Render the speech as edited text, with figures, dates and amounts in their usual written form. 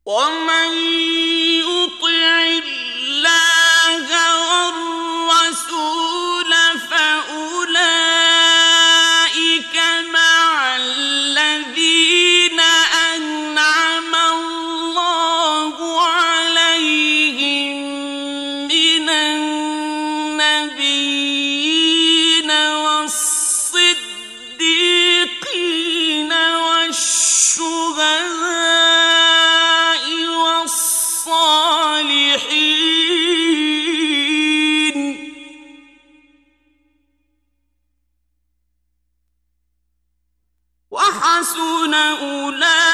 ومن يطع الله والرسول فأولئك مع الذين أنعم الله عليهم من النبيين والصديقين والشهداء والصالحين وحسن أولئك